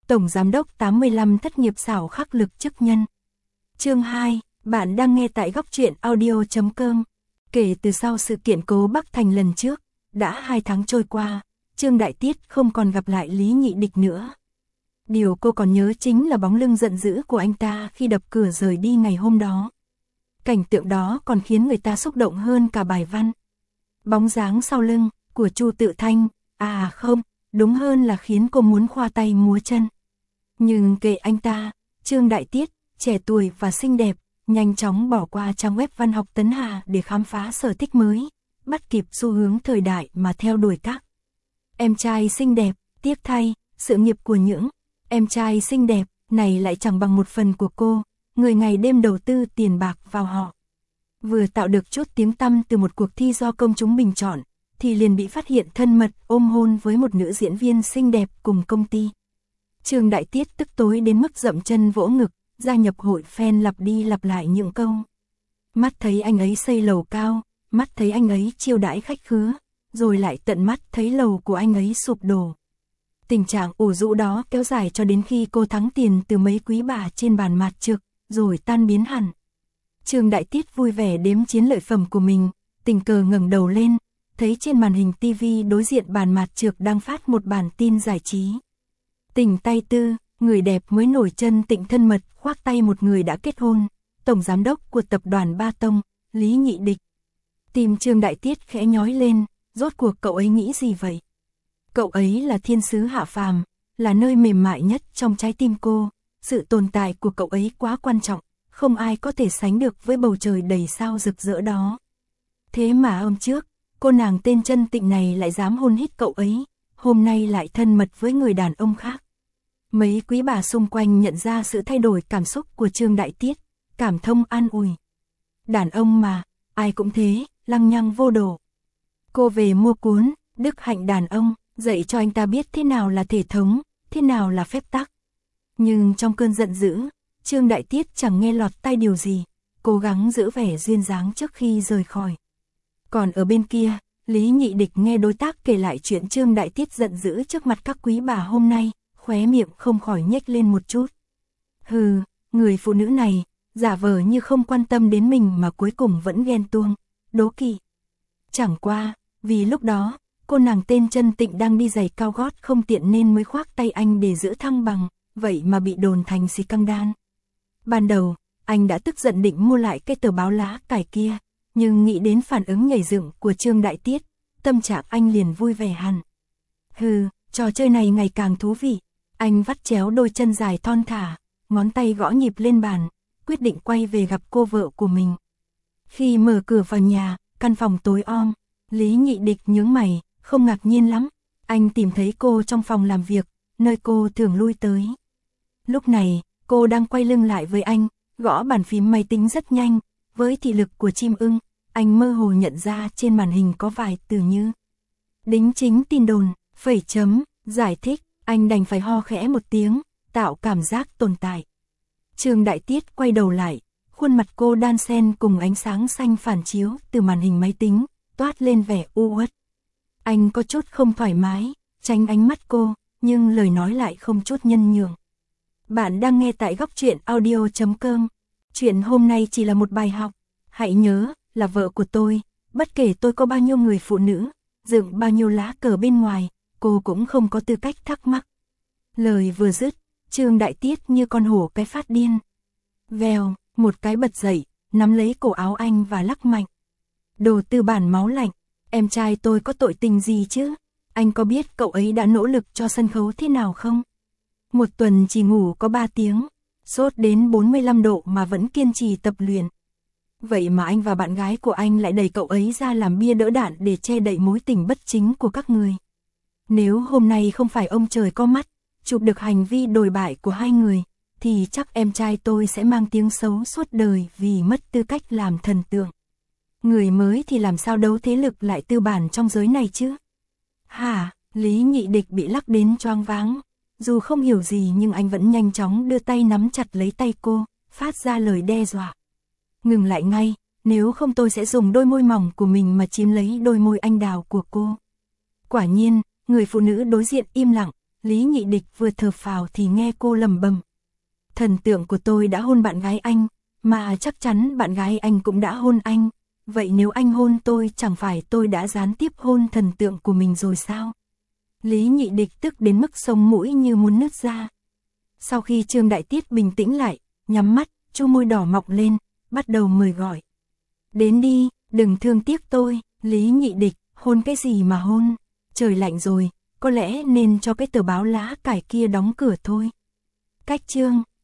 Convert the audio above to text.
Tổng Giám đốc 85 thất nghiệp xảo khắc lực chức nhân. Chương 2, bạn đang nghe tại góc truyện audio.com. Kể từ sau sự kiện Cố Bắc Thành lần trước, đã 2 tháng trôi qua, Trương Đại Tiết không còn gặp lại Lý Nhị Địch nữa. Điều cô còn nhớ chính là bóng lưng giận dữ của anh ta khi đập cửa rời đi ngày hôm đó. Cảnh tượng đó còn khiến người ta xúc động hơn cả bài văn. Bóng dáng sau lưng của Chu Tự Thanh, không, đúng hơn là khiến cô muốn khoa tay múa chân. Nhưng kệ anh ta, Trương Đại Tiết, trẻ tuổi và xinh đẹp, nhanh chóng bỏ qua trang web văn học Tấn Hà để khám phá sở thích mới, bắt kịp xu hướng thời đại mà theo đuổi các em trai xinh đẹp. Tiếc thay, sự nghiệp của những em trai xinh đẹp này lại chẳng bằng một phần của cô, người ngày đêm đầu tư tiền bạc vào họ. Vừa tạo được chút tiếng tăm từ một cuộc thi do công chúng bình chọn, thì liền bị phát hiện thân mật ôm hôn với một nữ diễn viên xinh đẹp cùng công ty. Trương Đại Tiết tức tối đến mức dậm chân vỗ ngực, gia nhập hội fan lặp đi lặp lại những câu. Mắt thấy anh ấy xây lầu cao, mắt thấy anh ấy chiêu đãi khách khứa, rồi lại tận mắt thấy lầu của anh ấy sụp đổ. Tình trạng ủ rũ đó kéo dài cho đến khi cô thắng tiền từ mấy quý bà trên bàn mạt trực, rồi tan biến hẳn. Trương Đại Tiết vui vẻ đếm chiến lợi phẩm của mình, tình cờ ngẩng đầu lên, thấy trên màn hình TV đối diện bàn mạt trược đang phát một bản tin giải trí. Tình tay tư, người đẹp mới nổi chân Tịnh thân mật khoác tay một người đã kết hôn, tổng giám đốc của tập đoàn Ba Tông, Lý Nhị Địch. Tim Trương Đại Tiết khẽ nhói lên, rốt cuộc cậu ấy nghĩ gì vậy? Cậu ấy là thiên sứ hạ phàm, là nơi mềm mại nhất trong trái tim cô, sự tồn tại của cậu ấy quá quan trọng, không ai có thể sánh được với bầu trời đầy sao rực rỡ đó. Thế mà hôm trước, cô nàng tên Chân Tịnh này lại dám hôn hít cậu ấy, hôm nay lại thân mật với người đàn ông khác. Mấy quý bà xung quanh nhận ra sự thay đổi cảm xúc của Trương Đại Tiết, cảm thông an ủi. Đàn ông mà, ai cũng thế, lăng nhăng vô độ. Cô về mua cuốn Đức Hạnh Đàn Ông, dạy cho anh ta biết thế nào là thể thống, thế nào là phép tắc. Nhưng trong cơn giận dữ, Trương Đại Tiết chẳng nghe lọt tai điều gì, cố gắng giữ vẻ duyên dáng trước khi rời khỏi. Còn ở bên kia, Lý Nhị Địch nghe đối tác kể lại chuyện Trương Đại Tiết giận dữ trước mặt các quý bà hôm nay, khóe miệng không khỏi nhếch lên một chút. Hừ, người phụ nữ này, giả vờ như không quan tâm đến mình mà cuối cùng vẫn ghen tuông, đố kỵ. Chẳng qua, vì lúc đó, cô nàng tên Chân Tịnh đang đi giày cao gót không tiện nên mới khoác tay anh để giữ thăng bằng, vậy mà bị đồn thành xì căng đan. Ban đầu, anh đã tức giận định mua lại cái tờ báo lá cải kia, nhưng nghĩ đến phản ứng nhảy dựng của Trương Đại Tiết, tâm trạng anh liền vui vẻ hẳn. Hừ, trò chơi này ngày càng thú vị. Anh vắt chéo đôi chân dài thon thả, ngón tay gõ nhịp lên bàn, quyết định quay về gặp cô vợ của mình. Khi mở cửa vào nhà, căn phòng tối om, Lý Nhị Địch nhướng mày, không ngạc nhiên lắm. Anh tìm thấy cô trong phòng làm việc, nơi cô thường lui tới. Lúc này, cô đang quay lưng lại với anh, gõ bàn phím máy tính rất nhanh. Với thị lực của chim ưng, anh mơ hồ nhận ra trên màn hình có vài từ như đính chính tin đồn, phẩy chấm, giải thích. Anh đành phải ho khẽ một tiếng, tạo cảm giác tồn tại. Trương Đại Tiết quay đầu lại, khuôn mặt cô đan xen cùng ánh sáng xanh phản chiếu từ màn hình máy tính, toát lên vẻ u uất. Anh có chút không thoải mái, tránh ánh mắt cô, nhưng lời nói lại không chút nhân nhượng. Bạn đang nghe tại góc truyện audio.com. Chuyện hôm nay chỉ là một bài học. Hãy nhớ, là vợ của tôi, bất kể tôi có bao nhiêu người phụ nữ, dựng bao nhiêu lá cờ bên ngoài, cô cũng không có tư cách thắc mắc. Lời vừa dứt, Trương Đại Tiết như con hổ cái phát điên. Vèo, một cái bật dậy, nắm lấy cổ áo anh và lắc mạnh. Đồ tư bản máu lạnh, em trai tôi có tội tình gì chứ? Anh có biết cậu ấy đã nỗ lực cho sân khấu thế nào không? Một tuần chỉ ngủ có 3 tiếng, sốt đến 45 độ mà vẫn kiên trì tập luyện. Vậy mà anh và bạn gái của anh lại đẩy cậu ấy ra làm bia đỡ đạn để che đậy mối tình bất chính của các người. Nếu hôm nay không phải ông trời có mắt, chụp được hành vi đồi bại của hai người, thì chắc em trai tôi sẽ mang tiếng xấu suốt đời vì mất tư cách làm thần tượng. Người mới thì làm sao đấu thế lực lại tư bản trong giới này chứ? Hả, Lý Nhị Địch bị lắc đến choáng váng. Dù không hiểu gì nhưng anh vẫn nhanh chóng đưa tay nắm chặt lấy tay cô, phát ra lời đe dọa. Ngừng lại ngay, nếu không tôi sẽ dùng đôi môi mỏng của mình mà chiếm lấy đôi môi anh đào của cô. Quả nhiên, người phụ nữ đối diện im lặng, Lý Nhị Địch vừa thở phào thì nghe cô lẩm bẩm. Thần tượng của tôi đã hôn bạn gái anh, mà chắc chắn bạn gái anh cũng đã hôn anh. Vậy nếu anh hôn tôi chẳng phải tôi đã gián tiếp hôn thần tượng của mình rồi sao? Lý Nhị Địch tức đến mức sống mũi như muốn nứt ra. Sau khi Trương Đại Tiết bình tĩnh lại, nhắm mắt, chu môi đỏ mọng lên, bắt đầu mời gọi. Đến đi, đừng thương tiếc tôi. Lý Nhị Địch, hôn cái gì mà hôn? Trời lạnh rồi, có lẽ nên cho cái tờ báo lá cải kia đóng cửa thôi. Cách Trương